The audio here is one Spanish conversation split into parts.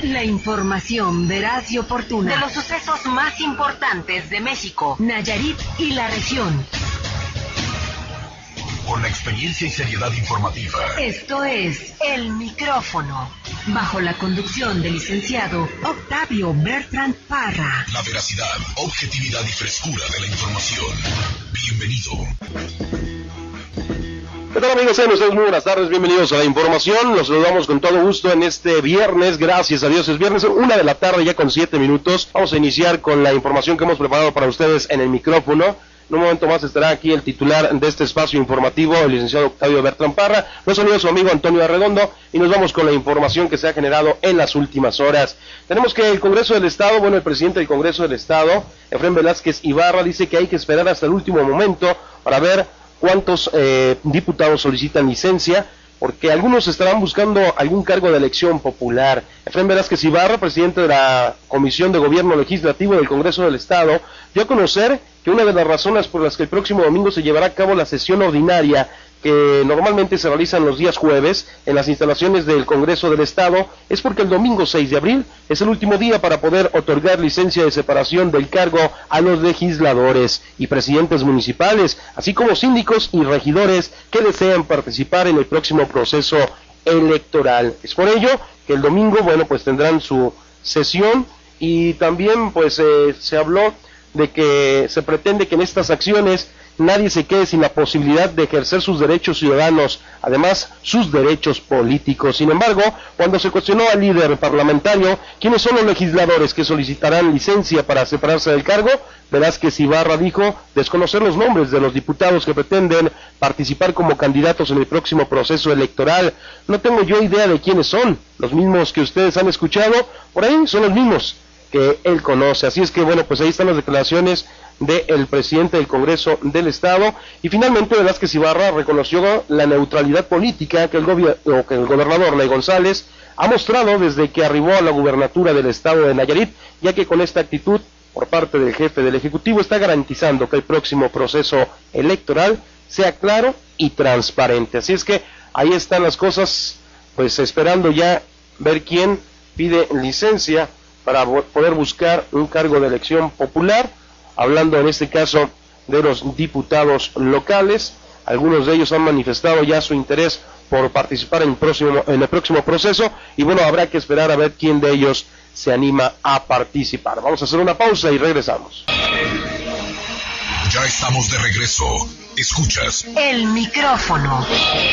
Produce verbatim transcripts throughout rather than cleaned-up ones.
La información veraz y oportuna de los sucesos más importantes de México, Nayarit y la región. Con la experiencia y seriedad informativa. Esto es El Micrófono, bajo la conducción del licenciado Octavio Bertrand Parra. La veracidad, objetividad y frescura de la información. Bienvenido. ¿Qué tal, amigos? Sean ustedes muy buenas tardes, bienvenidos a la información. Los saludamos con todo gusto en este viernes, gracias a Dios es viernes, una de la tarde ya con siete minutos. Vamos a iniciar con la información que hemos preparado para ustedes en el micrófono. En un momento más estará aquí el titular de este espacio informativo, el licenciado Octavio Bertrand Parra. Nos saluda su amigo Antonio Arredondo y nos vamos con la información que se ha generado en las últimas horas. Tenemos que el Congreso del Estado, bueno, el presidente del Congreso del Estado, Efraín Velázquez Ibarra, dice que hay que esperar hasta el último momento para ver cuántos eh, diputados solicitan licencia, porque algunos estarán buscando algún cargo de elección popular. Efraín Velázquez Ibarra, presidente de la Comisión de Gobierno Legislativo del Congreso del Estado, dio a conocer que una de las razones por las que el próximo domingo se llevará a cabo la sesión ordinaria, que normalmente se realizan los días jueves en las instalaciones del Congreso del Estado, es porque el domingo seis de abril es el último día para poder otorgar licencia de separación del cargo a los legisladores y presidentes municipales, así como síndicos y regidores que desean participar en el próximo proceso electoral. Es por ello que el domingo, bueno, pues tendrán su sesión y también pues eh, se habló de que se pretende que en estas acciones nadie se quede sin la posibilidad de ejercer sus derechos ciudadanos, además sus derechos políticos. Sin embargo, cuando se cuestionó al líder parlamentario quiénes son los legisladores que solicitarán licencia para separarse del cargo, Velázquez Ibarra dijo desconocer los nombres de los diputados que pretenden participar como candidatos en el próximo proceso electoral. No tengo yo idea de quiénes son, los mismos que ustedes han escuchado, por ahí son los mismos que él conoce. Así es que, bueno, pues ahí están las declaraciones del presidente del Congreso del Estado. Y finalmente Velázquez Ibarra reconoció la neutralidad política que el, o que el gobernador Ney González ha mostrado desde que arribó a la gubernatura del Estado de Nayarit, ya que con esta actitud por parte del jefe del Ejecutivo está garantizando que el próximo proceso electoral sea claro y transparente. Así es que ahí están las cosas, pues esperando ya ver quién pide licencia para poder buscar un cargo de elección popular, hablando en este caso de los diputados locales. Algunos de ellos han manifestado ya su interés por participar en el próximo, en el próximo proceso, y bueno, habrá que esperar a ver quién de ellos se anima a participar. Vamos a hacer una pausa y regresamos. Ya estamos de regreso. Escuchas El Micrófono.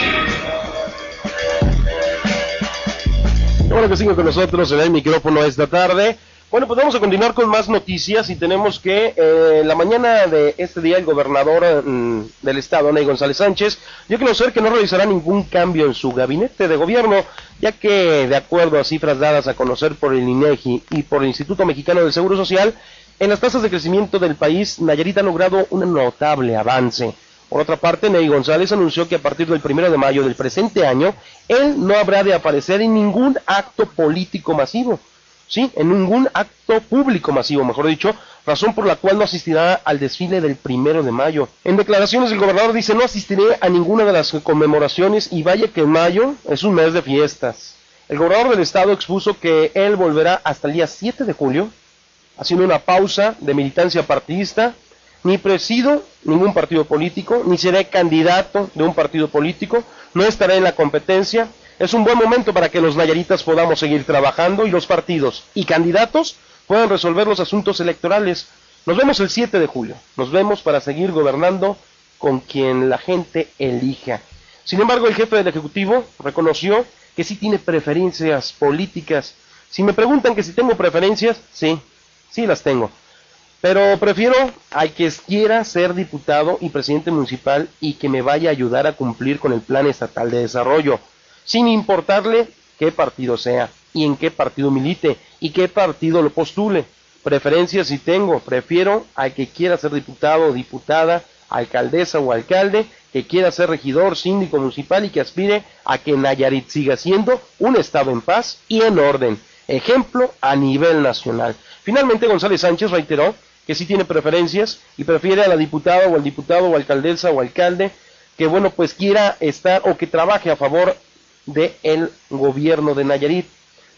Bueno, que sigan con nosotros en el micrófono esta tarde. Bueno, pues vamos a continuar con más noticias y tenemos que eh, la mañana de este día el gobernador mmm, del estado, Ney González Sánchez, dio a conocer que no realizará ningún cambio en su gabinete de gobierno, ya que de acuerdo a cifras dadas a conocer por el INEGI y por el Instituto Mexicano del Seguro Social, en las tasas de crecimiento del país, Nayarit ha logrado un notable avance. Por otra parte, Ney González anunció que a partir del primero de mayo del presente año, él no habrá de aparecer en ningún acto político masivo, sí, en ningún acto público masivo, mejor dicho, razón por la cual no asistirá al desfile del primero de mayo. En declaraciones, el gobernador dice: no asistiré a ninguna de las conmemoraciones y vaya que mayo es un mes de fiestas. El gobernador del estado expuso que él volverá hasta el día siete de julio, haciendo una pausa de militancia partidista. Ni presido ningún partido político, ni seré candidato de un partido político, no estaré en la competencia. Es un buen momento para que los nayaritas podamos seguir trabajando y los partidos y candidatos puedan resolver los asuntos electorales. Nos vemos el siete de julio, nos vemos para seguir gobernando con quien la gente elija. Sin embargo, el jefe del Ejecutivo reconoció que sí tiene preferencias políticas. Si me preguntan que si tengo preferencias, sí, sí las tengo. Pero prefiero al que quiera ser diputado y presidente municipal y que me vaya a ayudar a cumplir con el plan estatal de desarrollo, sin importarle qué partido sea, y en qué partido milite, y qué partido lo postule. Preferencias sí tengo, prefiero al que quiera ser diputado o diputada, alcaldesa o alcalde, que quiera ser regidor, síndico municipal y que aspire a que Nayarit siga siendo un estado en paz y en orden, ejemplo a nivel nacional. Finalmente, González Sánchez reiteró que sí tiene preferencias y prefiere a la diputada o al diputado o alcaldesa o alcalde que, bueno, pues quiera estar o que trabaje a favor del gobierno de Nayarit.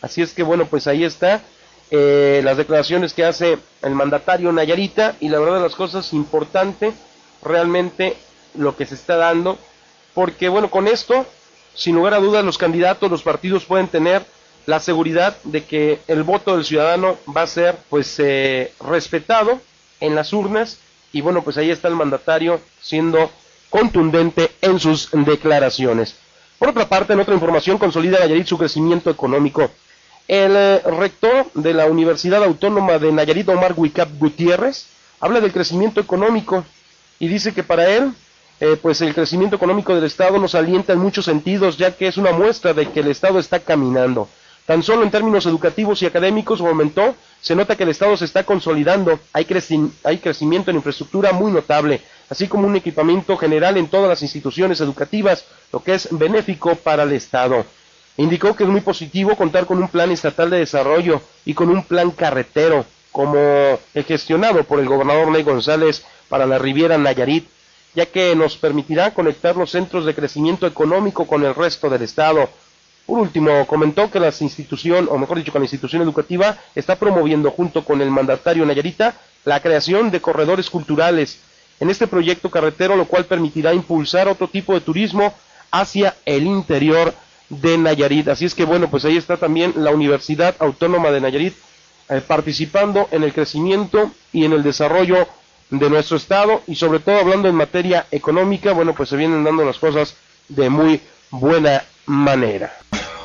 Así es que bueno, pues ahí está eh, las declaraciones que hace el mandatario Nayarita, y la verdad de las cosas, importante realmente lo que se está dando, porque bueno, con esto, sin lugar a dudas, los candidatos, los partidos pueden tener la seguridad de que el voto del ciudadano va a ser pues eh, respetado en las urnas, y bueno, pues ahí está el mandatario siendo contundente en sus declaraciones. Por otra parte, en otra información, consolida Nayarit su crecimiento económico. El eh, rector de la Universidad Autónoma de Nayarit, Omar Huicap Gutiérrez, habla del crecimiento económico y dice que para él, eh, pues el crecimiento económico del Estado nos alienta en muchos sentidos, ya que es una muestra de que el Estado está caminando. Tan solo en términos educativos y académicos, aumentó, se nota que el Estado se está consolidando, hay, creci- hay crecimiento en infraestructura muy notable, así como un equipamiento general en todas las instituciones educativas, lo que es benéfico para el Estado. Indicó que es muy positivo contar con un plan estatal de desarrollo y con un plan carretero, como el gestionado por el gobernador Ney González para la Riviera Nayarit, ya que nos permitirá conectar los centros de crecimiento económico con el resto del Estado. Por último, comentó que la institución, o mejor dicho, que la institución educativa está promoviendo junto con el mandatario Nayarita la creación de corredores culturales en este proyecto carretero, lo cual permitirá impulsar otro tipo de turismo hacia el interior de Nayarit. Así es que bueno, pues ahí está también la Universidad Autónoma de Nayarit eh, participando en el crecimiento y en el desarrollo de nuestro estado, y sobre todo hablando en materia económica, bueno, pues se vienen dando las cosas de muy buena manera.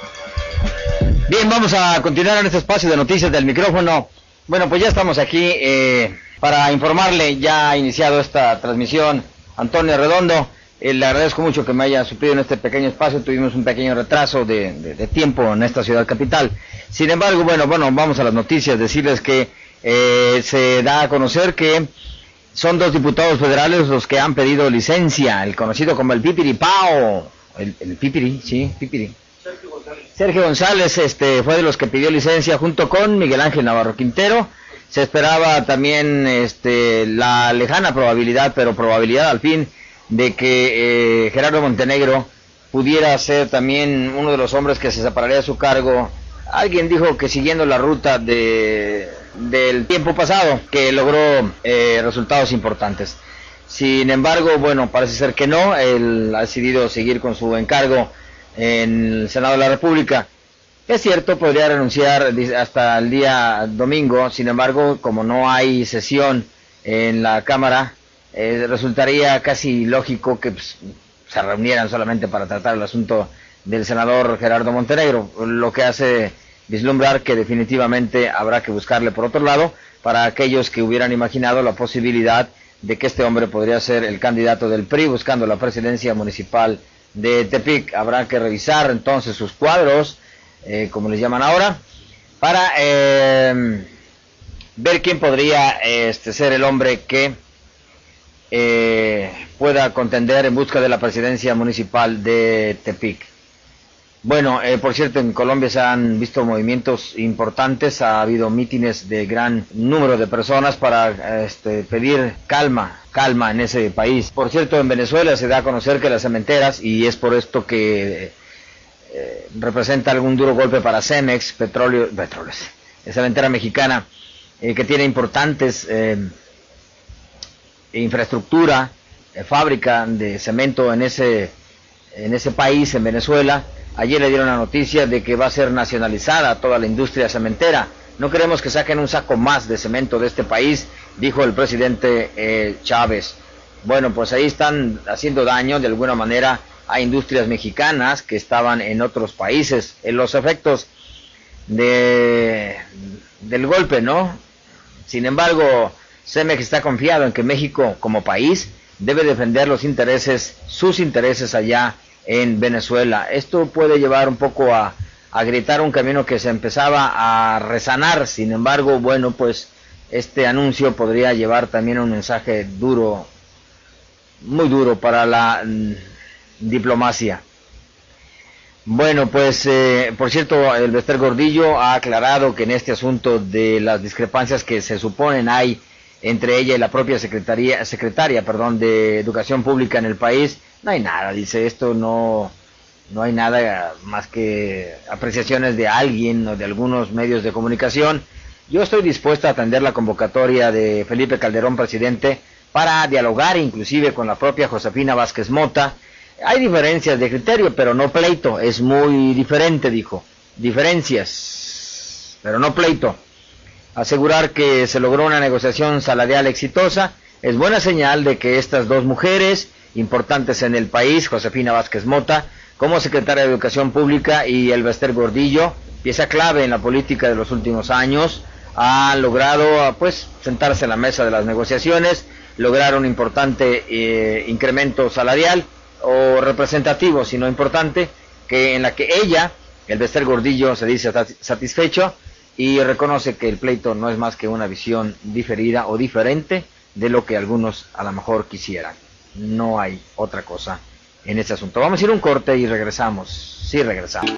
Bien, vamos a continuar en este espacio de noticias del micrófono. Bueno, pues ya estamos aquí eh, para informarle. Ya ha iniciado esta transmisión Antonio Redondo. Eh, le agradezco mucho que me haya suplido en este pequeño espacio. Tuvimos un pequeño retraso de, de, de tiempo en esta ciudad capital. Sin embargo, bueno, bueno, vamos a las noticias. Decirles que eh, se da a conocer que son dos diputados federales los que han pedido licencia, el conocido como el Pipiripao. El, el Pipiri, sí, Pipiri. Sergio González. Sergio González este, fue de los que pidió licencia junto con Miguel Ángel Navarro Quintero. Se esperaba también este, la lejana probabilidad, pero probabilidad al fin, de que eh, Gerardo Montenegro pudiera ser también uno de los hombres que se separaría de su cargo. Alguien dijo que siguiendo la ruta de, del tiempo pasado, que logró eh, resultados importantes. Sin embargo, bueno, parece ser que no. Él ha decidido seguir con su encargo en el Senado de la República. Es cierto, podría renunciar hasta el día domingo. Sin embargo, como no hay sesión en la Cámara, eh, resultaría casi lógico que pues, se reunieran solamente para tratar el asunto del senador Gerardo Montenegro, lo que hace vislumbrar que definitivamente habrá que buscarle por otro lado para aquellos que hubieran imaginado la posibilidad de que este hombre podría ser el candidato del P R I buscando la presidencia municipal de Tepic. Habrá que revisar entonces sus cuadros, eh, como les llaman ahora, para eh, ver quién podría este, ser el hombre que eh, pueda contender en busca de la presidencia municipal de Tepic. Bueno, eh, por cierto, en Colombia se han visto movimientos importantes, ha habido mítines de gran número de personas para este, pedir calma, calma en ese país. Por cierto, en Venezuela se da a conocer que las cementeras, y es por esto que eh, representa algún duro golpe para Cemex, petróleo, petróleos, cementera mexicana, eh, que tiene importantes eh, infraestructura, eh, fábrica de cemento en ese, en ese país, en Venezuela. Ayer le dieron la noticia de que va a ser nacionalizada toda la industria cementera. No queremos que saquen un saco más de cemento de este país, dijo el presidente eh, Chávez. Bueno, pues ahí están haciendo daño de alguna manera a industrias mexicanas que estaban en otros países. En los efectos de, del golpe, ¿no? Sin embargo, Cemex está confiado en que México como país debe defender los intereses, sus intereses allá en Venezuela. Esto puede llevar un poco a, a gritar un camino que se empezaba a resanar. Sin embargo, bueno, pues este anuncio podría llevar también un mensaje duro, muy duro para la mm, diplomacia. Bueno, pues, eh, por cierto, el Bester Gordillo ha aclarado que en este asunto de las discrepancias que se suponen hay entre ella y la propia secretaría, secretaria, perdón, de Educación Pública en el país, no hay nada, dice, esto no, no hay nada más que apreciaciones de alguien o de algunos medios de comunicación. Yo estoy dispuesto a atender la convocatoria de Felipe Calderón, presidente, para dialogar inclusive con la propia Josefina Vázquez Mota. Hay diferencias de criterio, pero no pleito, es muy diferente, dijo. Diferencias, pero no pleito. Asegurar que se logró una negociación salarial exitosa es buena señal de que estas dos mujeres importantes en el país, Josefina Vázquez Mota, como secretaria de Educación Pública, y Elbester Gordillo, pieza clave en la política de los últimos años, han logrado pues sentarse en la mesa de las negociaciones, lograr un importante eh, incremento salarial, o representativo, si no importante, que en la que ella, Elbester Gordillo, se dice satisfecho y reconoce que el pleito no es más que una visión diferida o diferente de lo que algunos a lo mejor quisieran. No hay otra cosa en este asunto. Vamos a ir a un corte y regresamos. Sí, regresamos.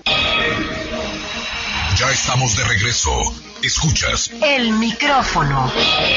Ya estamos de regreso. Escuchas el micrófono.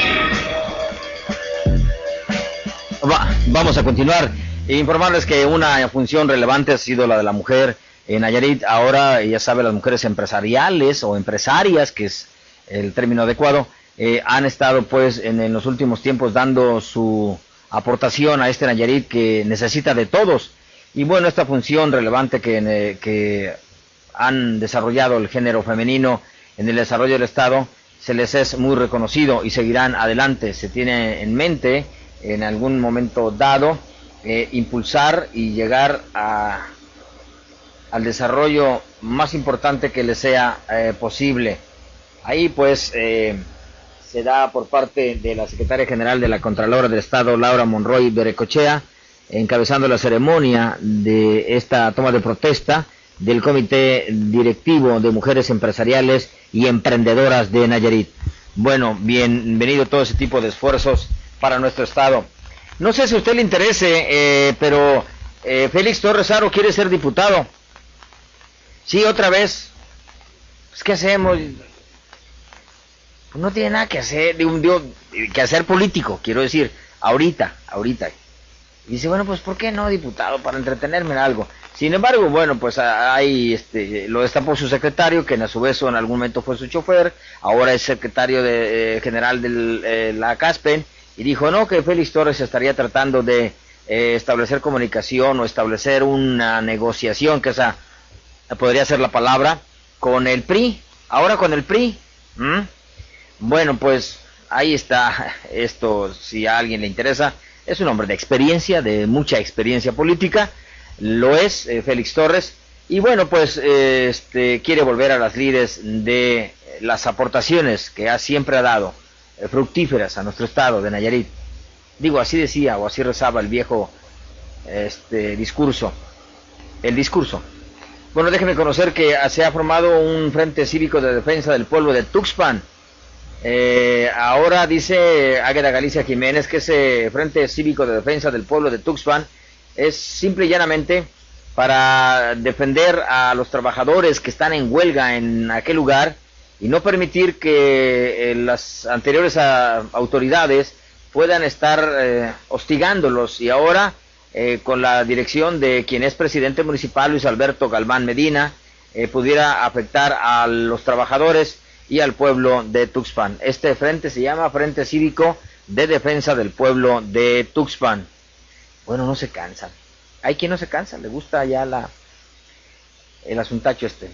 Va, vamos a continuar. E informarles que una función relevante ha sido la de la mujer en Nayarit. Ahora, ya sabe, las mujeres empresariales o empresarias, que es el término adecuado, eh, han estado pues en, en los últimos tiempos dando su aportación a este Nayarit que necesita de todos. Y bueno, esta función relevante que, eh, que han desarrollado el género femenino en el desarrollo del Estado, se les es muy reconocido y seguirán adelante. Se tiene en mente en algún momento dado Eh, impulsar y llegar a, al desarrollo más importante que les sea eh, posible. Ahí pues eh, se da por parte de la Secretaria General de la Contralora del Estado, Laura Monroy Berecochea, encabezando la ceremonia de esta toma de protesta del Comité Directivo de Mujeres Empresariales y Emprendedoras de Nayarit. Bueno, bienvenido todo ese tipo de esfuerzos para nuestro Estado. No sé si a usted le interese, eh, pero eh, Félix Torres Haro quiere ser diputado. Sí, otra vez. Pues, ¿qué hacemos? Pues no tiene nada que hacer, de un, de, que hacer político, quiero decir, ahorita, ahorita. Y dice, bueno, pues ¿por qué no diputado? Para entretenerme en algo. Sin embargo, bueno, pues ahí este, lo destapó su secretario, que a su vez en algún momento fue su chofer, ahora es secretario de, eh, general de eh, la CASPEN, y dijo, no, que Félix Torres estaría tratando de eh, establecer comunicación o establecer una negociación, que esa podría ser la palabra, con el P R I, ahora con el P R I. ¿Mm? Bueno, pues ahí está esto, si a alguien le interesa. Es un hombre de experiencia, de mucha experiencia política, lo es eh, Félix Torres, y bueno, pues eh, este quiere volver a las lides de las aportaciones que ha, siempre ha dado, fructíferas a nuestro estado de Nayarit. Digo, así decía o así rezaba el viejo este discurso, el discurso. Bueno, déjeme conocer que se ha formado un Frente Cívico de Defensa del Pueblo de Tuxpan. Eh, ahora dice Águeda Galicia Jiménez que ese Frente Cívico de Defensa del Pueblo de Tuxpan es simple y llanamente para defender a los trabajadores que están en huelga en aquel lugar y no permitir que eh, las anteriores a, autoridades puedan estar eh, hostigándolos. Y ahora, eh, con la dirección de quien es presidente municipal, Luis Alberto Galván Medina, eh, pudiera afectar a los trabajadores y al pueblo de Tuxpan. Este frente se llama Frente Cívico de Defensa del Pueblo de Tuxpan. Bueno, no se cansan. Hay quien no se cansa, le gusta ya la el asuntacho este.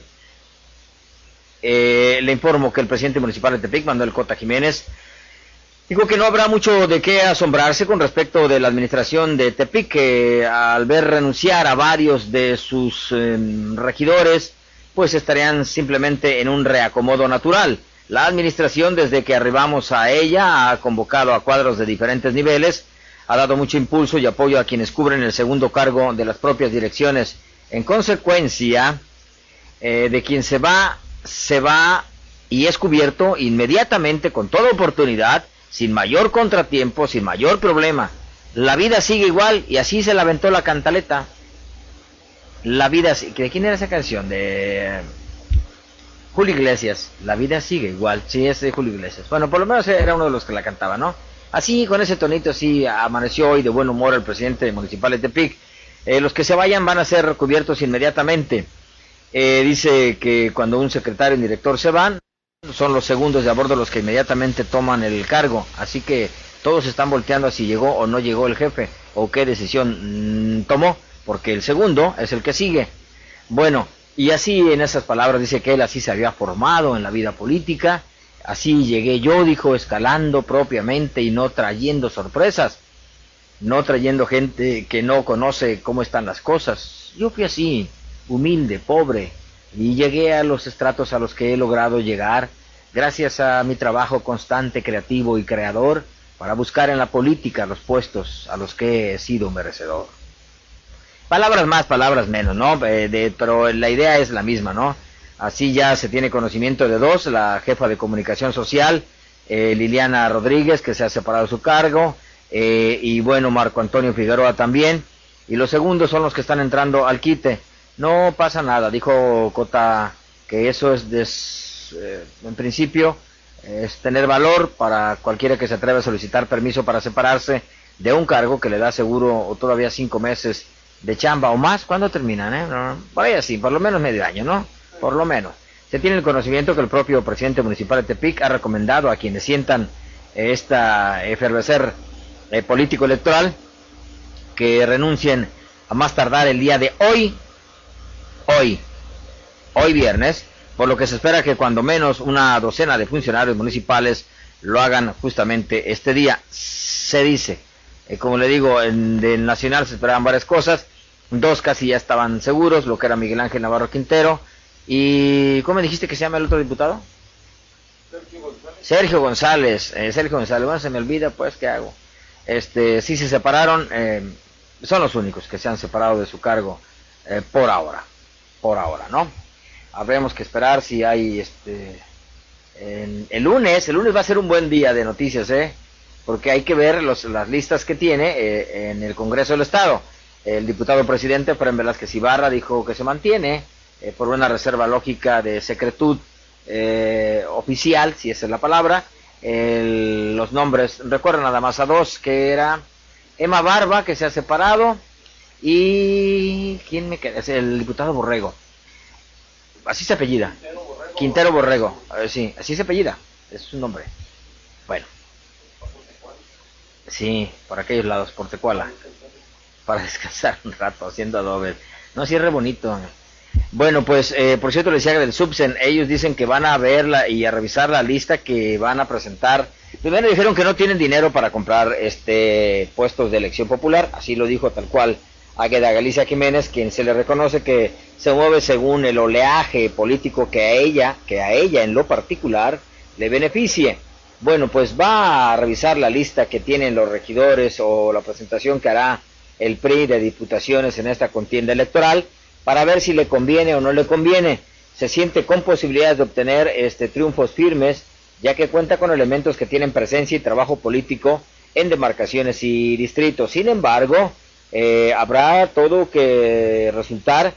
Eh, le informo que el presidente municipal de Tepic, Manuel Cota Jiménez, dijo que no habrá mucho de qué asombrarse con respecto de la administración de Tepic, que al ver renunciar a varios de sus eh, regidores, pues estarían simplemente en un reacomodo natural. La administración, desde que arribamos a ella, ha convocado a cuadros de diferentes niveles, ha dado mucho impulso y apoyo a quienes cubren el segundo cargo de las propias direcciones. En consecuencia, eh, de quien se va, se va y es cubierto inmediatamente, con toda oportunidad, sin mayor contratiempo, sin mayor problema. La vida sigue igual, y así se la aventó la cantaleta. La vida sigue. ¿De quién era esa canción? De Julio Iglesias. La vida sigue igual. Sí, es de Julio Iglesias. Bueno, por lo menos era uno de los que la cantaba, ¿no? Así, con ese tonito, así amaneció hoy de buen humor el presidente municipal de Tepic. Eh, los que se vayan van a ser cubiertos inmediatamente. Eh, dice que cuando un secretario y un director se van, son los segundos de a bordo los que inmediatamente toman el cargo. Así que todos están volteando a si llegó o no llegó el jefe, o qué decisión mmm, tomó, porque el segundo es el que sigue. Bueno, y así en esas palabras dice que él así se había formado en la vida política. Así llegué yo, dijo, escalando propiamente y no trayendo sorpresas, no trayendo gente que no conoce cómo están las cosas. Yo fui así, humilde, pobre, y llegué a los estratos a los que he logrado llegar, gracias a mi trabajo constante, creativo y creador, para buscar en la política los puestos a los que he sido merecedor. Palabras más, palabras menos, ¿no? Eh, de, pero la idea es la misma, ¿no? Así ya se tiene conocimiento de dos, la jefa de comunicación social, eh, Liliana Rodríguez, que se ha separado de su cargo, eh, y bueno, Marco Antonio Figueroa también, y los segundos son los que están entrando al quite. No pasa nada, dijo Cota, que eso es, des, eh, en principio, es tener valor para cualquiera que se atreva a solicitar permiso para separarse de un cargo que le da seguro o todavía cinco meses de chamba o más. ¿Cuándo terminan? Eh? No, por ahí así, por lo menos medio año, ¿no? Por lo menos. Se tiene el conocimiento que el propio presidente municipal de Tepic ha recomendado a quienes sientan esta efervescer eh, político electoral que renuncien a más tardar el día de hoy, hoy, hoy viernes, por lo que se espera que cuando menos una docena de funcionarios municipales lo hagan justamente este día. Se dice, eh, como le digo, en el Nacional se esperaban varias cosas, dos casi ya estaban seguros, lo que era Miguel Ángel Navarro Quintero, y ¿cómo me dijiste que se llama el otro diputado? Sergio González. Sergio González, eh, Sergio González, bueno, se me olvida, pues, ¿qué hago? Este, sí se separaron, eh, son los únicos que se han separado de su cargo eh, por ahora, por ahora, ¿no? Habremos que esperar si hay, este, en, el lunes, el lunes va a ser un buen día de noticias, ¿eh? Porque hay que ver los, las listas que tiene eh, en el Congreso del Estado. El diputado presidente, Efraín Velázquez Ibarra, dijo que se mantiene eh, por una reserva lógica de secretud eh, oficial, si esa es la palabra. El, los nombres, recuerden nada más a dos, que era Emma Barba, que se ha separado, y ¿quién me queda? Es el diputado Borrego. Así se apellida. Quintero Borrego. Quintero Borrego. A ver, sí, así se apellida. Es su nombre. Bueno. Sí, por aquellos lados, por Tecuala. Para descansar un rato haciendo adobes. No, sí es re bonito. Bueno, pues, eh, por cierto, les decía del Subsen, ellos dicen que van a verla y a revisar la lista que van a presentar. Primero dijeron que no tienen dinero para comprar este puestos de elección popular, así lo dijo tal cual Águeda Galicia Jiménez, quien se le reconoce que se mueve según el oleaje político que a ella, que a ella en lo particular le beneficie. Bueno, pues va a revisar la lista que tienen los regidores o la presentación que hará el P R I de diputaciones en esta contienda electoral, para ver si le conviene o no le conviene. Se siente con posibilidades de obtener este triunfos firmes, ya que cuenta con elementos que tienen presencia y trabajo político en demarcaciones y distritos. Sin embargo, eh, habrá todo que resultar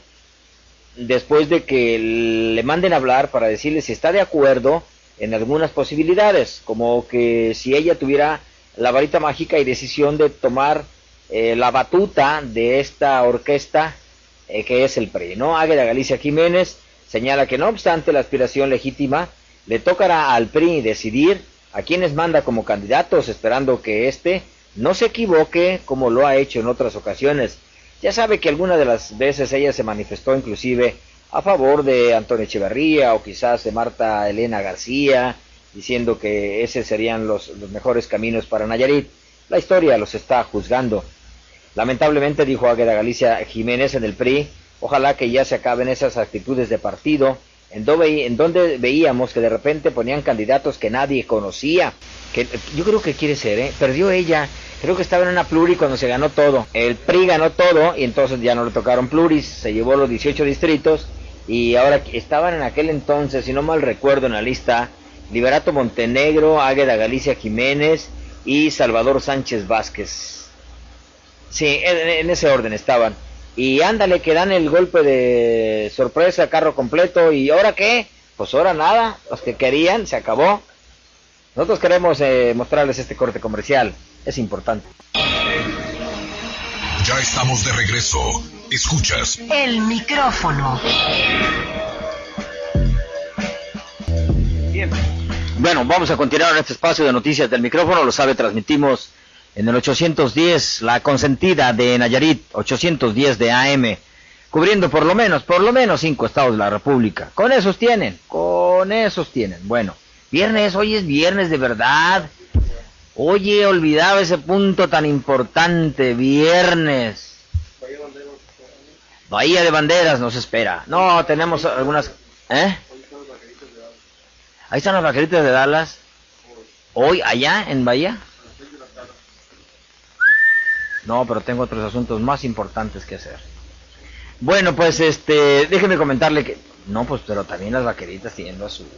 después de que le manden a hablar para decirle si está de acuerdo en algunas posibilidades, como que si ella tuviera la varita mágica y decisión de tomar eh, la batuta de esta orquesta eh, que es el P R I, ¿no? Águeda Galicia Jiménez señala que no obstante la aspiración legítima, le tocará al P R I decidir a quienes manda como candidatos, esperando que éste no se equivoque como lo ha hecho en otras ocasiones. Ya sabe que algunas de las veces ella se manifestó inclusive a favor de Antonio Echeverría o quizás de Marta Elena García, diciendo que esos serían los, los mejores caminos para Nayarit. La historia los está juzgando. Lamentablemente, dijo Águeda Galicia Jiménez en el P R I, ojalá que ya se acaben esas actitudes de partido, en, do, en donde veíamos que de repente ponían candidatos que nadie conocía. Que yo creo que quiere ser, ¿eh? Perdió ella, creo que estaba en una pluri cuando se ganó todo. El P R I ganó todo y entonces ya no le tocaron pluris, se llevó los dieciocho distritos y ahora estaban en aquel entonces, si no mal recuerdo, en la lista Liberato Montenegro, Águeda Galicia Jiménez y Salvador Sánchez Vázquez. Sí, en, en ese orden estaban. Y ándale, que dan el golpe de sorpresa, carro completo, ¿y ahora qué? Pues ahora nada, los que querían, se acabó. Nosotros queremos eh, mostrarles este corte comercial, es importante. Ya estamos de regreso. Escuchas El micrófono. Bien. Bueno, vamos a continuar en este espacio de noticias del micrófono. Lo sabe, transmitimos en el ochocientos diez, la consentida de Nayarit, ochocientos diez de A M, cubriendo por lo menos, por lo menos cinco estados de la República. Con esos tienen, con esos tienen. Bueno, viernes, hoy es viernes de verdad. Oye, olvidaba ese punto tan importante, viernes. Bahía de Banderas nos espera. No, tenemos algunas... ¿Eh? Ahí están las vaqueritas de Dallas. Hoy, allá, en Bahía. No, pero tengo otros asuntos más importantes que hacer. Bueno, pues, este, déjeme comentarle que... No, pues, pero también las vaqueritas tienen lo suyo.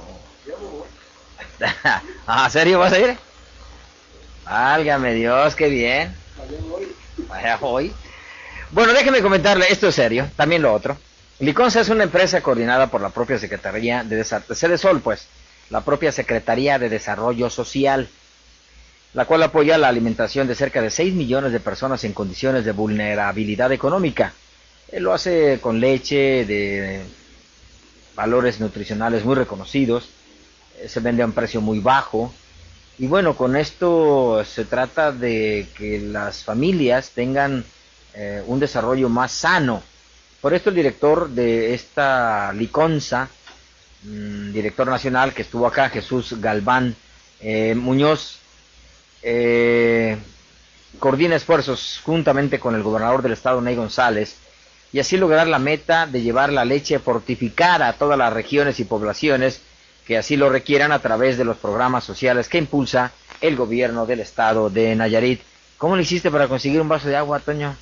¿Ah, serio vas a ir? Válgame Dios, qué bien. Vaya hoy. Bueno, déjeme comentarle, esto es serio, también lo otro. Liconza es una empresa coordinada por la propia Secretaría de Desarrollo, Cedesol, pues, la propia Secretaría de Desarrollo Social, la cual apoya la alimentación de cerca de seis millones de personas en condiciones de vulnerabilidad económica. Él lo hace con leche de valores nutricionales muy reconocidos, se vende a un precio muy bajo. Y bueno, con esto se trata de que las familias tengan eh, un desarrollo más sano. Por esto el director de esta Liconza, mmm, director nacional que estuvo acá, Jesús Galván eh, Muñoz, eh, coordina esfuerzos juntamente con el gobernador del estado, Ney González, y así lograr la meta de llevar la leche fortificada a todas las regiones y poblaciones que así lo requieran a través de los programas sociales que impulsa el gobierno del estado de Nayarit. ¿Cómo le hiciste para conseguir un vaso de agua, Toño?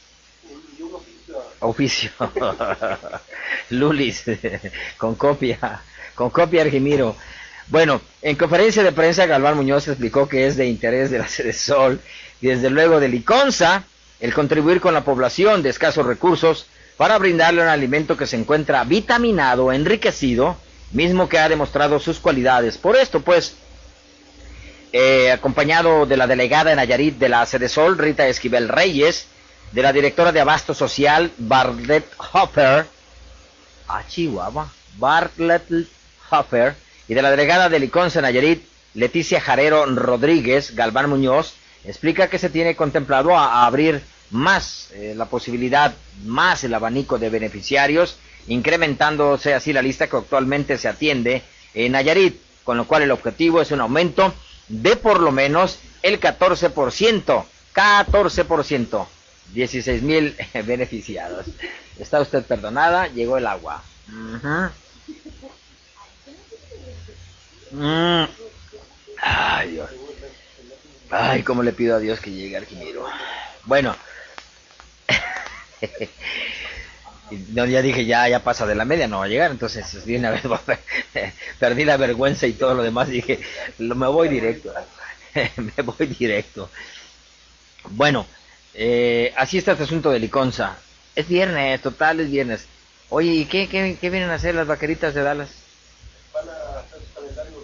Oficio. Lulis, con copia, con copia Argimiro. Bueno, en conferencia de prensa Galván Muñoz explicó que es de interés de la Cedesol y desde luego de Liconza el contribuir con la población de escasos recursos para brindarle un alimento que se encuentra vitaminado, enriquecido, mismo que ha demostrado sus cualidades. Por esto, pues, eh, acompañado de la delegada en Nayarit de la Cedesol, Rita Esquivel Reyes, de la directora de Abasto Social, Bartlett Hopper, a Chihuahua, Bartlett Hopper, y de la delegada de Liconza en Nayarit, Leticia Jarero Rodríguez, Galván Muñoz, explica que se tiene contemplado a, a abrir más eh, la posibilidad, más el abanico de beneficiarios, incrementándose así la lista que actualmente se atiende en Nayarit, con lo cual el objetivo es un aumento de por lo menos el catorce por ciento, catorce por ciento, dieciséis mil beneficiados. Está usted perdonada, llegó el agua. Uh-huh. Mm. Ay, Dios. Ay, cómo le pido a Dios que llegue Arquimiro. Bueno. No, ya dije, ya ya pasa de la media, no va a llegar, entonces de una vez perdí la vergüenza y todo lo demás, dije, me voy directo, me voy directo. Bueno, eh, así está este asunto de Liconza. Es viernes, total, es viernes. Oye, ¿y qué, qué, qué vienen a hacer las vaqueritas de Dallas? Van a hacer su calendario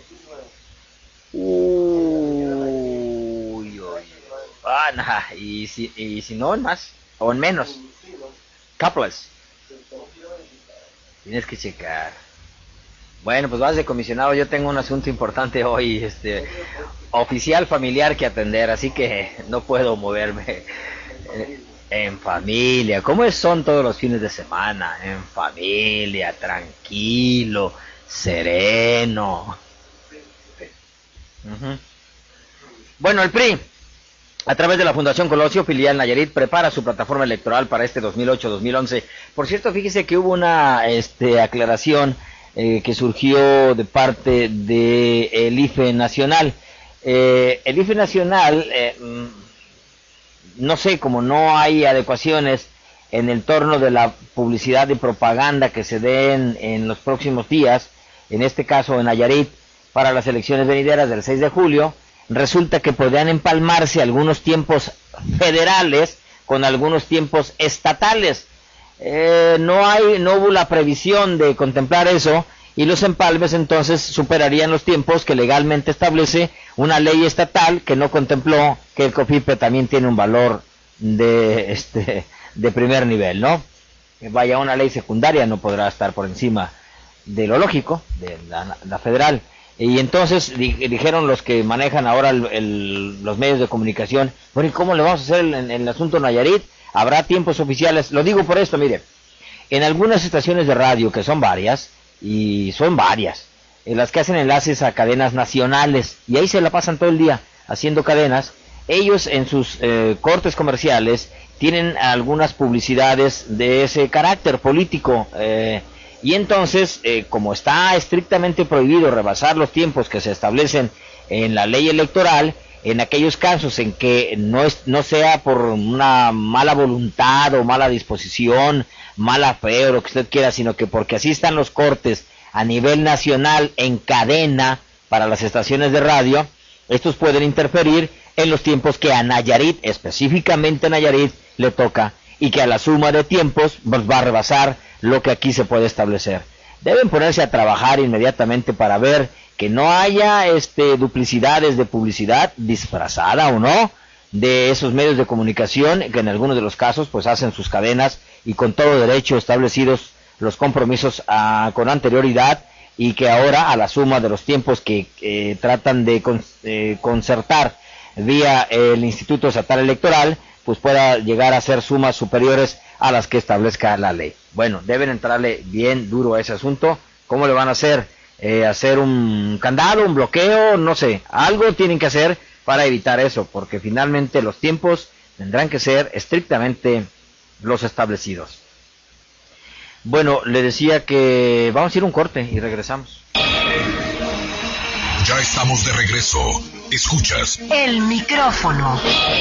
Uy, uy. Ah, nah, y si, y si no, en más, o en menos. Couples. Tienes que checar. Bueno, pues vas de comisionado. Yo tengo un asunto importante hoy, este, oficial familiar que atender, así que no puedo moverme. En familia, ¿cómo son todos los fines de semana? En familia, tranquilo, sereno. Uh-huh. Bueno, el P R I, a través de la Fundación Colosio, filial Nayarit, prepara su plataforma electoral para este dos mil ocho dos mil once. Por cierto, fíjese que hubo una este, aclaración eh, que surgió de parte del I F E Nacional. Eh, el I F E Nacional, eh, no sé, como no hay adecuaciones en el torno de la publicidad y propaganda que se den en los próximos días, en este caso en Nayarit, para las elecciones venideras del seis de julio, resulta que podrían empalmarse algunos tiempos federales con algunos tiempos estatales. Eh, no hay, no hubo la previsión de contemplar eso, y los empalmes entonces superarían los tiempos que legalmente establece una ley estatal que no contempló que el COFIPE también tiene un valor de este de primer nivel, ¿no? Vaya, una ley secundaria no podrá estar por encima de lo lógico, de la, la federal. Y entonces di, dijeron los que manejan ahora el, el, los medios de comunicación, bueno, ¿y cómo le vamos a hacer en, en el asunto Nayarit? ¿Habrá tiempos oficiales? Lo digo por esto, mire, en algunas estaciones de radio, que son varias, y son varias, en las que hacen enlaces a cadenas nacionales, y ahí se la pasan todo el día haciendo cadenas, ellos en sus eh, cortes comerciales tienen algunas publicidades de ese carácter político, eh, y entonces, eh, como está estrictamente prohibido rebasar los tiempos que se establecen en la ley electoral, en aquellos casos en que no, es, no sea por una mala voluntad o mala disposición, mala fe o lo que usted quiera, sino que porque así están los cortes a nivel nacional en cadena para las estaciones de radio, estos pueden interferir en los tiempos que a Nayarit, específicamente a Nayarit, le toca, y que a la suma de tiempos pues, va a rebasar lo que aquí se puede establecer. Deben ponerse a trabajar inmediatamente para ver que no haya este duplicidades de publicidad, disfrazada o no, de esos medios de comunicación que en algunos de los casos pues hacen sus cadenas y con todo derecho establecidos los compromisos a, con anterioridad, y que ahora a la suma de los tiempos que eh, tratan de con, eh, concertar vía el Instituto Estatal Electoral, pues pueda llegar a ser sumas superiores a las que establezca la ley. Bueno, deben entrarle bien duro a ese asunto. ¿Cómo le van a hacer? Eh, ¿Hacer un candado, un bloqueo? No sé, algo tienen que hacer para evitar eso, porque finalmente los tiempos tendrán que ser estrictamente los establecidos. Bueno, le decía que vamos a ir a un corte y regresamos. Ya estamos de regreso. Escuchas el micrófono.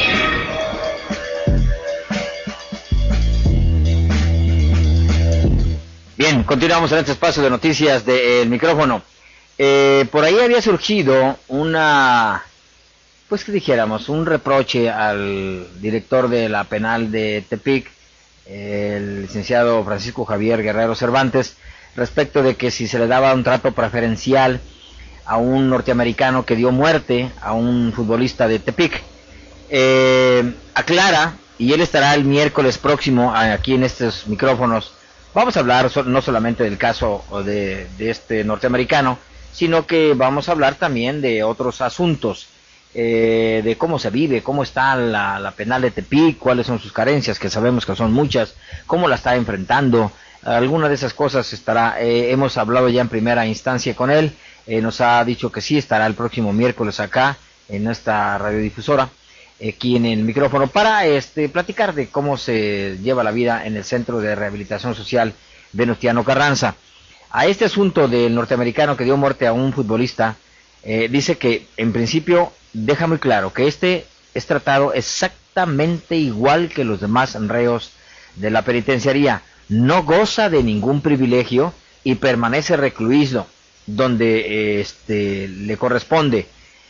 Bien, continuamos en este espacio de noticias del micrófono. Eh, por ahí había surgido una, pues que dijéramos, un reproche al director de la penal de Tepic, el licenciado Francisco Javier Guerrero Cervantes, respecto de que si se le daba un trato preferencial a un norteamericano que dio muerte a un futbolista de Tepic. Eh, aclara, y él estará el miércoles próximo aquí en estos micrófonos. Vamos a hablar no solamente del caso de, de este norteamericano, sino que vamos a hablar también de otros asuntos, eh, de cómo se vive, cómo está la, la penal de Tepic, cuáles son sus carencias, que sabemos que son muchas, cómo la está enfrentando. Alguna de esas cosas estará, eh, hemos hablado ya en primera instancia con él, eh, nos ha dicho que sí, estará el próximo miércoles acá, en esta radiodifusora, aquí en el micrófono, para este platicar de cómo se lleva la vida en el Centro de Rehabilitación Social Venustiano Carranza. A este asunto del norteamericano que dio muerte a un futbolista, eh, dice que en principio deja muy claro que este es tratado exactamente igual que los demás reos de la penitenciaría, no goza de ningún privilegio y permanece recluido donde eh, este, le corresponde.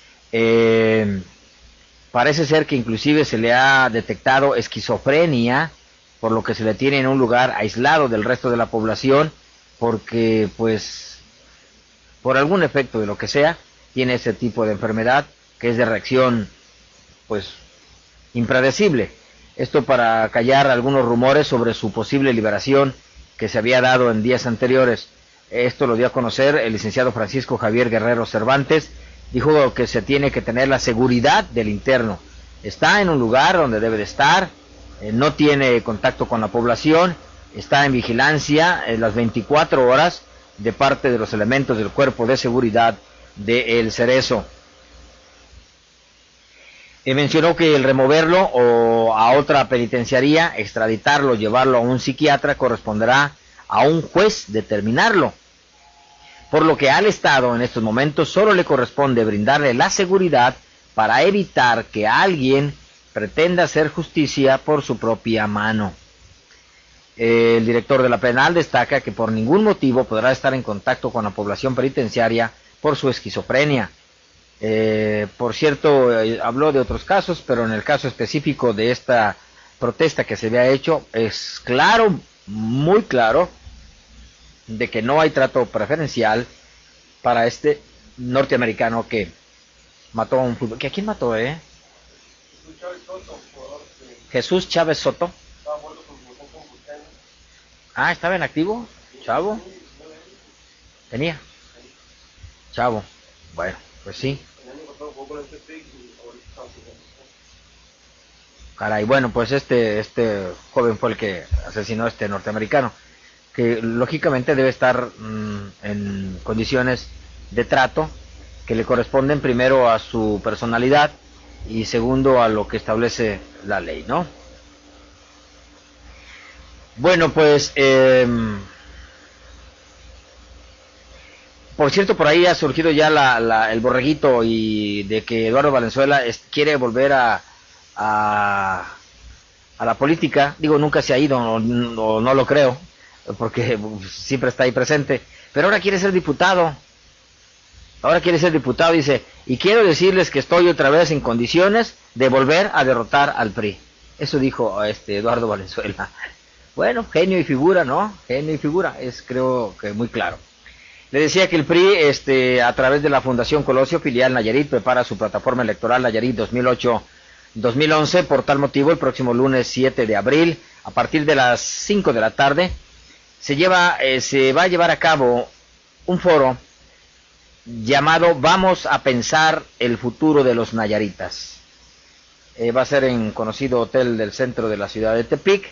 Eh, Parece ser que inclusive se le ha detectado esquizofrenia, por lo que se le tiene en un lugar aislado del resto de la población, porque pues por algún efecto de lo que sea, tiene ese tipo de enfermedad que es de reacción pues impredecible. Esto para callar algunos rumores sobre su posible liberación que se había dado en días anteriores. Esto lo dio a conocer el licenciado Francisco Javier Guerrero Cervantes. Dijo que se tiene que tener la seguridad del interno. Está en un lugar donde debe de estar, eh, no tiene contacto con la población, está en vigilancia eh, las veinticuatro horas de parte de los elementos del cuerpo de seguridad de El Cerezo. Eh, mencionó que el removerlo o a otra penitenciaría, extraditarlo, llevarlo a un psiquiatra, corresponderá a un juez determinarlo. Por lo que al Estado en estos momentos solo le corresponde brindarle la seguridad para evitar que alguien pretenda hacer justicia por su propia mano. El director de la penal destaca que por ningún motivo podrá estar en contacto con la población penitenciaria por su esquizofrenia. Eh, por cierto, eh, habló de otros casos, pero en el caso específico de esta protesta que se había hecho, es claro, muy claro, de que no hay trato preferencial para este norteamericano que mató a un fútbol. ¿Que a quién mató, eh? Jesús Chávez Soto. Ah, ¿estaba en activo? Chavo. Tenía. Chavo. Bueno, pues sí. Caray, bueno, pues este este joven fue el que asesinó a este norteamericano, que lógicamente debe estar mmm, en condiciones de trato que le corresponden primero a su personalidad y segundo a lo que establece la ley, ¿no? Bueno, pues eh, por cierto, por ahí ha surgido ya la, la, el borreguito y de que Eduardo Valenzuela es, quiere volver a A, a la política. Digo, nunca se ha ido, o no, no lo creo, porque siempre está ahí presente, pero ahora quiere ser diputado, ahora quiere ser diputado, dice, y quiero decirles que estoy otra vez en condiciones de volver a derrotar al P R I. Eso dijo este Eduardo Valenzuela. Bueno, genio y figura, ¿no? Genio y figura, es creo que muy claro. Le decía que el P R I, este, a través de la Fundación Colosio, filial Nayarit, prepara su plataforma electoral Nayarit dos mil ocho dos mil once. Por tal motivo, el próximo lunes siete de abril, a partir de las cinco de la tarde, se lleva, eh, se va a llevar a cabo un foro llamado Vamos a pensar el futuro de los nayaritas. Eh, va a ser en conocido hotel del centro de la ciudad de Tepic,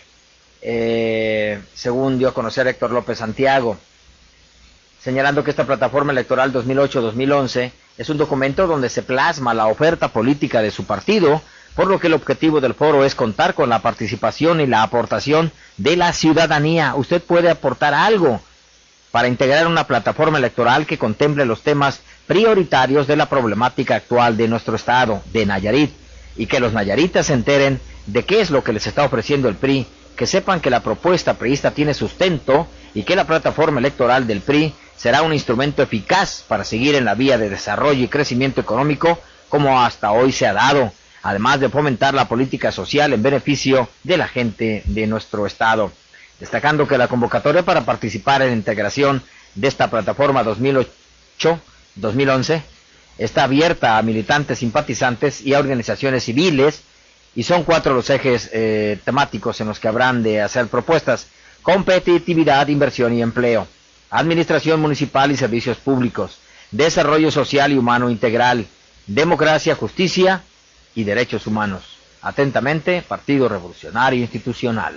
eh, según dio a conocer Héctor López Santiago, señalando que esta plataforma electoral dos mil ocho dos mil once es un documento donde se plasma la oferta política de su partido, por lo que el objetivo del foro es contar con la participación y la aportación de la ciudadanía. Usted puede aportar algo para integrar una plataforma electoral que contemple los temas prioritarios de la problemática actual de nuestro estado, de Nayarit, y que los nayaritas se enteren de qué es lo que les está ofreciendo el P R I, que sepan que la propuesta priista tiene sustento y que la plataforma electoral del P R I será un instrumento eficaz para seguir en la vía de desarrollo y crecimiento económico como hasta hoy se ha dado, además de fomentar la política social en beneficio de la gente de nuestro estado. Destacando que la convocatoria para participar en la integración de esta plataforma dos mil ocho dos mil once está abierta a militantes, simpatizantes y a organizaciones civiles, y son cuatro los ejes eh, temáticos en los que habrán de hacer propuestas: competitividad, inversión y empleo, administración municipal y servicios públicos, desarrollo social y humano integral, democracia, justicia y derechos humanos. Atentamente, Partido Revolucionario Institucional.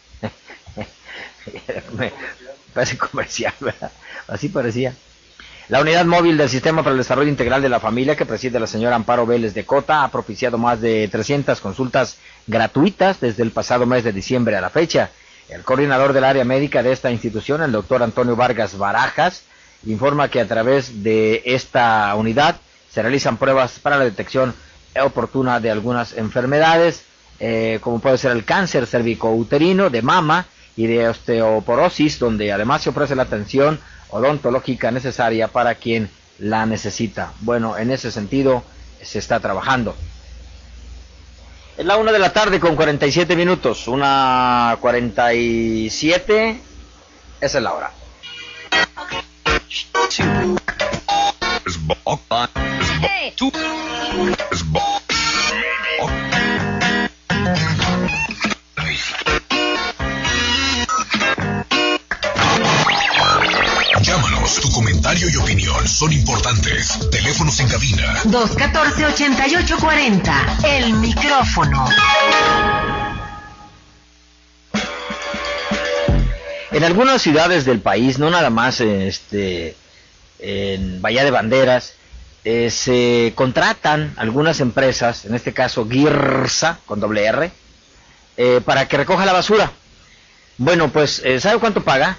Me parece comercial, ¿verdad? Así parecía. La unidad móvil del Sistema para el Desarrollo Integral de la Familia, que preside la señora Amparo Vélez de Cota, ha propiciado más de trescientas consultas gratuitas desde el pasado mes de diciembre a la fecha. El coordinador del área médica de esta institución, el doctor Antonio Vargas Barajas, informa que a través de esta unidad se realizan pruebas para la detección oportuna de algunas enfermedades, eh, como puede ser el cáncer cervicouterino, de mama y de osteoporosis, donde además se ofrece la atención odontológica necesaria para quien la necesita. Bueno, en ese sentido se está trabajando. Es la una de la tarde con cuarenta y siete minutos, una cuarenta y siete, esa es la hora. Llámanos, tu comentario y opinión son importantes. Teléfonos en cabina dos uno cuatro, ochenta y ocho cuarenta. El micrófono. En algunas ciudades del país, no nada más este, en Bahía de Banderas, eh, se contratan algunas empresas, en este caso Girsa, con doble R, eh, para que recoja la basura. Bueno, pues, eh, ¿sabe cuánto paga?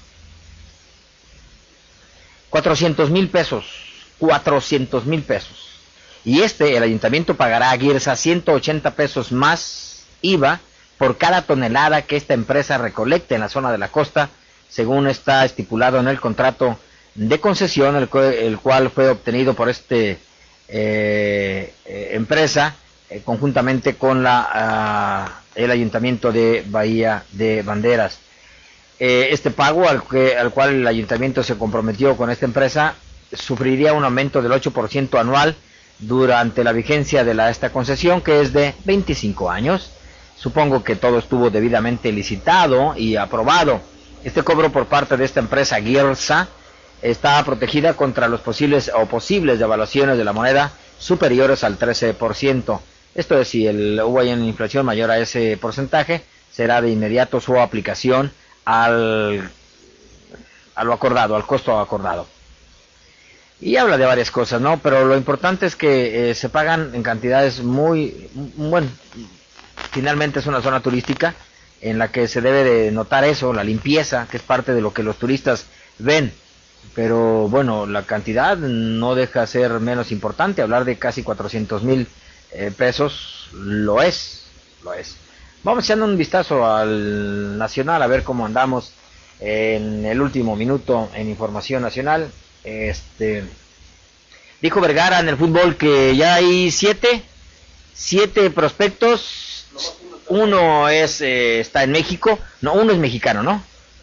cuatrocientos mil pesos, cuatrocientos mil pesos. Y este, el ayuntamiento pagará a Girsa ciento ochenta pesos más I V A por cada tonelada que esta empresa recolecte en la zona de la costa, según está estipulado en el contrato de concesión, el, el cual fue obtenido por este eh, eh, empresa eh, conjuntamente con la uh, el ayuntamiento de Bahía de Banderas. Eh, este pago al, que, al cual el ayuntamiento se comprometió con esta empresa sufriría un aumento del ocho por ciento anual durante la vigencia de la, esta concesión, que es de veinticinco años. Supongo que todo estuvo debidamente licitado y aprobado. Este cobro por parte de esta empresa Girsa está protegida contra los posibles o posibles devaluaciones de la moneda superiores al trece por ciento. Esto es, si el, hubo una inflación mayor a ese porcentaje, será de inmediato su aplicación al, a lo acordado, al costo acordado. Y habla de varias cosas, ¿no? Pero lo importante es que eh, se pagan en cantidades muy, bueno, finalmente es una zona turística en la que se debe de notar eso, la limpieza, que es parte de lo que los turistas ven. Pero bueno, la cantidad no deja ser menos importante. Hablar de casi cuatrocientos mil eh, pesos lo es, lo es. Vamos echando un vistazo al nacional a ver cómo andamos en el último minuto en información nacional. Este, dijo Vergara en el fútbol que ya hay siete, siete prospectos. Uno es eh, está en México, no, uno es mexicano, ¿no?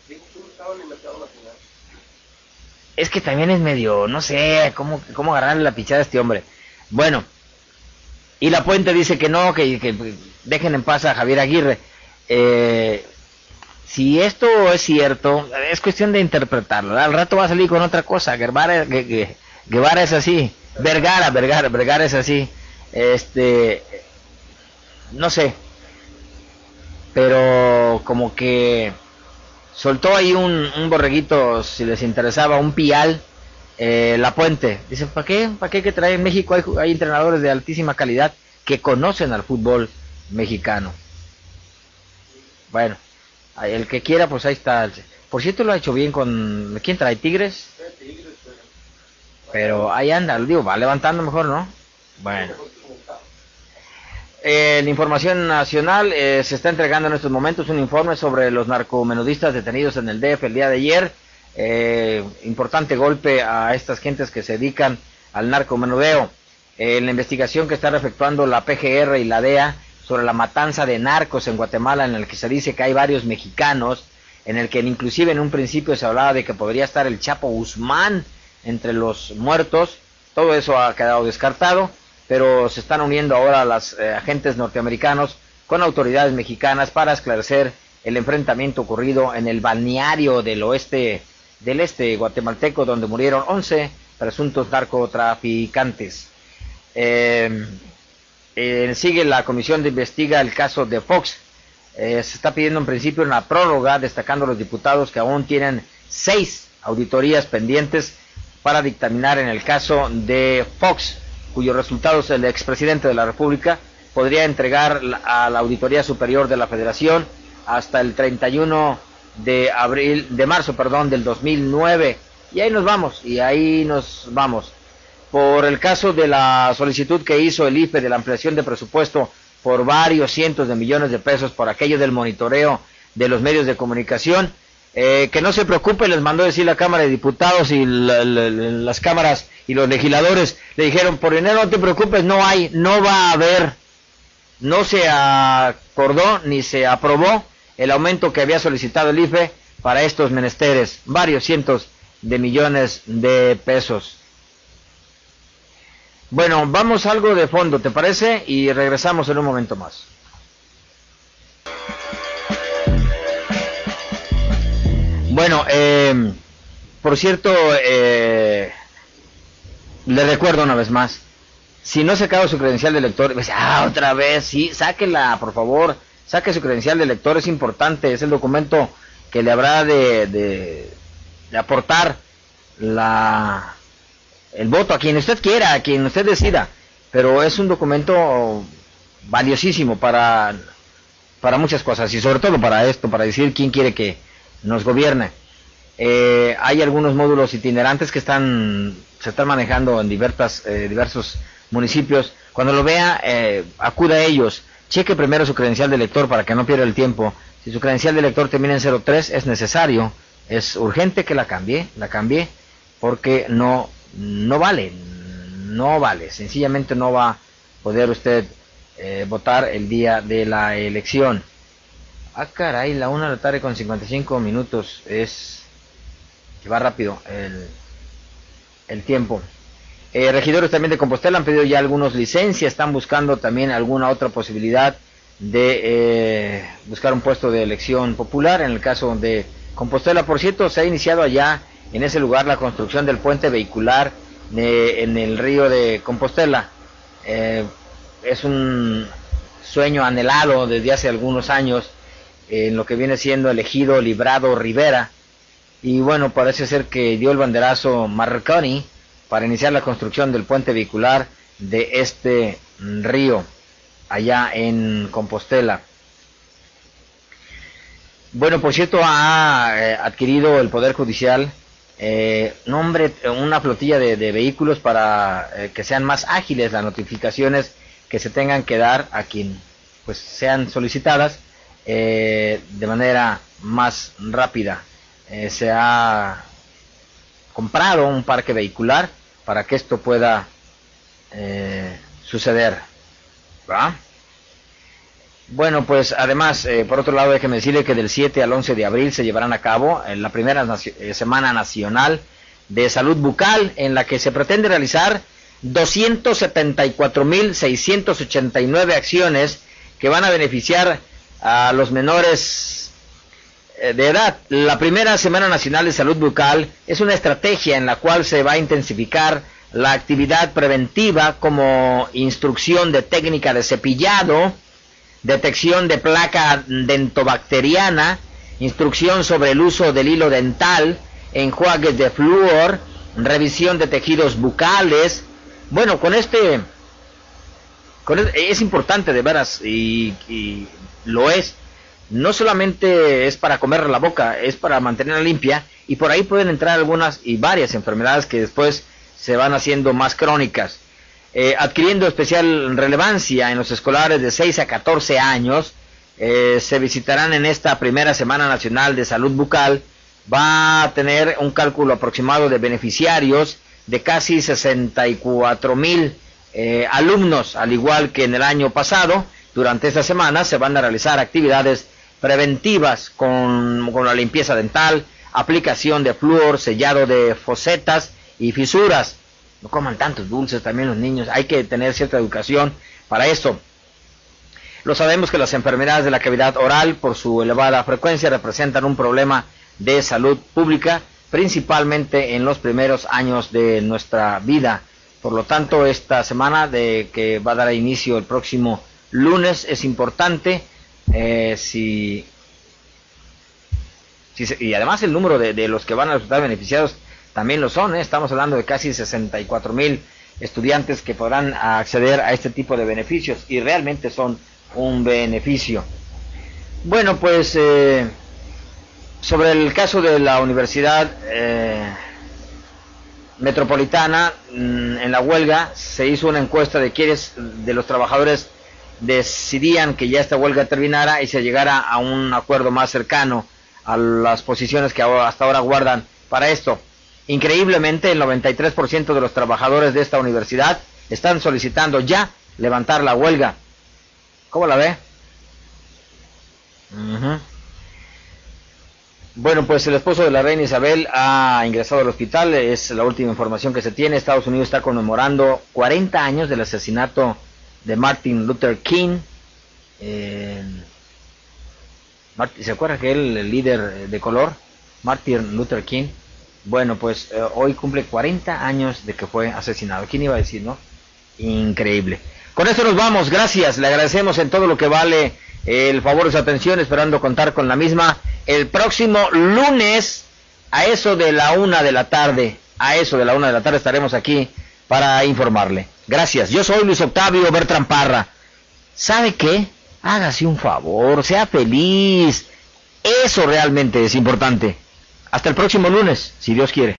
Es que también es medio, no sé, cómo, cómo agarrarle la pichada a este hombre. Bueno, y La Puente dice que no, que, que dejen en paz a Javier Aguirre. Eh, si esto es cierto, es cuestión de interpretarlo. Al rato va a salir con otra cosa. Guevara, Guevara es así. Vergara, Vergara, Vergara es así. Este, no sé. Pero como que soltó ahí un, un borreguito, si les interesaba, un pial, eh, La Puente. Dice, ¿para qué? ¿Para qué hay que traer en México? Hay, hay entrenadores de altísima calidad que conocen al fútbol mexicano. Bueno, el que quiera, pues ahí está. Por cierto, lo ha hecho bien con... ¿Quién trae? ¿Tigres? Pero ahí anda, digo, va levantando mejor, ¿no? Bueno. En información nacional eh, se está entregando en estos momentos un informe sobre los narcomenudistas detenidos en el D F el día de ayer. Eh, importante golpe a estas gentes que se dedican al narcomenudeo. Eh, la investigación que está efectuando la P G R y la D E A sobre la matanza de narcos en Guatemala, en el que se dice que hay varios mexicanos, en el que inclusive en un principio se hablaba de que podría estar el Chapo Guzmán entre los muertos. Todo eso ha quedado descartado, pero se están uniendo ahora las eh, agentes norteamericanos con autoridades mexicanas para esclarecer el enfrentamiento ocurrido en el balneario del oeste del este guatemalteco, donde murieron once presuntos narcotraficantes. Eh, eh, sigue la comisión de investiga el caso de Fox. Eh, se está pidiendo en principio una prórroga, destacando los diputados que aún tienen seis auditorías pendientes para dictaminar en el caso de Fox, cuyos resultados el expresidente de la República podría entregar a la Auditoría Superior de la Federación hasta el treinta y uno de abril, de marzo, perdón, del dos mil nueve. Y ahí nos vamos, y ahí nos vamos. Por el caso de la solicitud que hizo el I F E de la ampliación de presupuesto por varios cientos de millones de pesos por aquello del monitoreo de los medios de comunicación, eh, que no se preocupe, les mandó decir la Cámara de Diputados y la, la, las cámaras y los legisladores, le dijeron, por dinero no te preocupes, no hay, no va a haber, no se acordó ni se aprobó el aumento que había solicitado el I F E para estos menesteres, varios cientos de millones de pesos. Bueno, vamos a algo de fondo, ¿te parece? Y regresamos en un momento más. Bueno, eh, por cierto, eh, le recuerdo una vez más, si no se acaba su credencial de lector, pues, ah, otra vez, sí, sáquela, por favor, saque su credencial de lector, es importante, es el documento que le habrá de, de, de aportar la... el voto a quien usted quiera, a quien usted decida, pero es un documento valiosísimo para, para muchas cosas, y sobre todo para esto, para decir quién quiere que nos gobierne. Eh, hay algunos módulos itinerantes que están se están manejando en diversas, eh, diversos municipios. Cuando lo vea, eh, acuda a ellos, cheque primero su credencial de lector para que no pierda el tiempo. Si su credencial de lector termina en cero tres, es necesario, es urgente que la cambie, la cambie, porque no no vale, no vale, sencillamente no va a poder usted eh, votar el día de la elección. Ah, caray, la una de la tarde con cincuenta y cinco minutos, es que va rápido el, el tiempo. Eh, regidores también de Compostela han pedido ya algunas licencias, están buscando también alguna otra posibilidad de eh, buscar un puesto de elección popular. En el caso de Compostela, por cierto, se ha iniciado allá en ese lugar la construcción del puente vehicular de, en el río de Compostela. Eh, es un sueño anhelado desde hace algunos años eh, en lo que viene siendo el ejido Librado Rivera, y bueno, parece ser que dio el banderazo Marconi para iniciar la construcción del puente vehicular de este río allá en Compostela. Bueno, por cierto, ha eh, adquirido el Poder Judicial eh, nombre, una flotilla de, de vehículos para eh, que sean más ágiles las notificaciones que se tengan que dar a quien pues sean solicitadas eh, de manera más rápida. Eh, se ha comprado un parque vehicular para que esto pueda eh, suceder, ¿verdad? Bueno, pues además, eh, por otro lado, déjeme decirle que del siete al once de abril se llevarán a cabo en la primera nacio- eh, Semana Nacional de Salud Bucal, en la que se pretende realizar doscientas setenta y cuatro mil seiscientas ochenta y nueve acciones que van a beneficiar a los menores eh, de edad. La primera Semana Nacional de Salud Bucal es una estrategia en la cual se va a intensificar la actividad preventiva, como instrucción de técnica de cepillado, detección de placa dentobacteriana, instrucción sobre el uso del hilo dental, enjuagues de flúor, revisión de tejidos bucales. Bueno, con este, con este es importante de veras, y, y lo es. No solamente es para comer la boca, es para mantenerla limpia, y por ahí pueden entrar algunas y varias enfermedades que después se van haciendo más crónicas. Eh, adquiriendo especial relevancia en los escolares de seis a catorce años, eh, se visitarán en esta primera Semana Nacional de Salud Bucal. Va a tener un cálculo aproximado de beneficiarios de casi sesenta y cuatro mil eh, alumnos, al igual que en el año pasado. Durante esta semana se van a realizar actividades preventivas con, con la limpieza dental, aplicación de flúor, sellado de fosetas y fisuras. No coman tantos dulces también los niños, hay que tener cierta educación para eso. Lo sabemos que las enfermedades de la cavidad oral, por su elevada frecuencia, representan un problema de salud pública, principalmente en los primeros años de nuestra vida. Por lo tanto, esta semana de que va a dar inicio el próximo lunes es importante, eh, si, si se, y además el número de, de los que van a resultar beneficiados también lo son, ¿eh? Estamos hablando de casi sesenta y cuatro mil estudiantes que podrán acceder a este tipo de beneficios, y realmente son un beneficio. Bueno, pues eh, sobre el caso de la Universidad eh, Metropolitana, en la huelga se hizo una encuesta de quienes de los trabajadores decidían que ya esta huelga terminara y se llegara a un acuerdo más cercano a las posiciones que hasta ahora guardan para esto. Increíblemente, el noventa y tres por ciento de los trabajadores de esta universidad están solicitando ya levantar la huelga. ¿Cómo la ve? Uh-huh. Bueno, pues el esposo de la reina Isabel ha ingresado al hospital, es la última información que se tiene. Estados Unidos está conmemorando cuarenta años del asesinato de Martin Luther King. Eh, ¿Se acuerda que él, el líder de color, Martin Luther King? Bueno, pues eh, hoy cumple cuarenta años de que fue asesinado. ¿Quién iba a decir, no? Increíble. Con esto nos vamos, gracias. Le agradecemos en todo lo que vale eh, el favor de su atención, esperando contar con la misma el próximo lunes a eso de la una de la tarde. A eso de la una de la tarde estaremos aquí para informarle. Gracias. Yo soy Luis Octavio Bertrand Parra. ¿Sabe qué? Hágase un favor, sea feliz. Eso realmente es importante. Hasta el próximo lunes, si Dios quiere.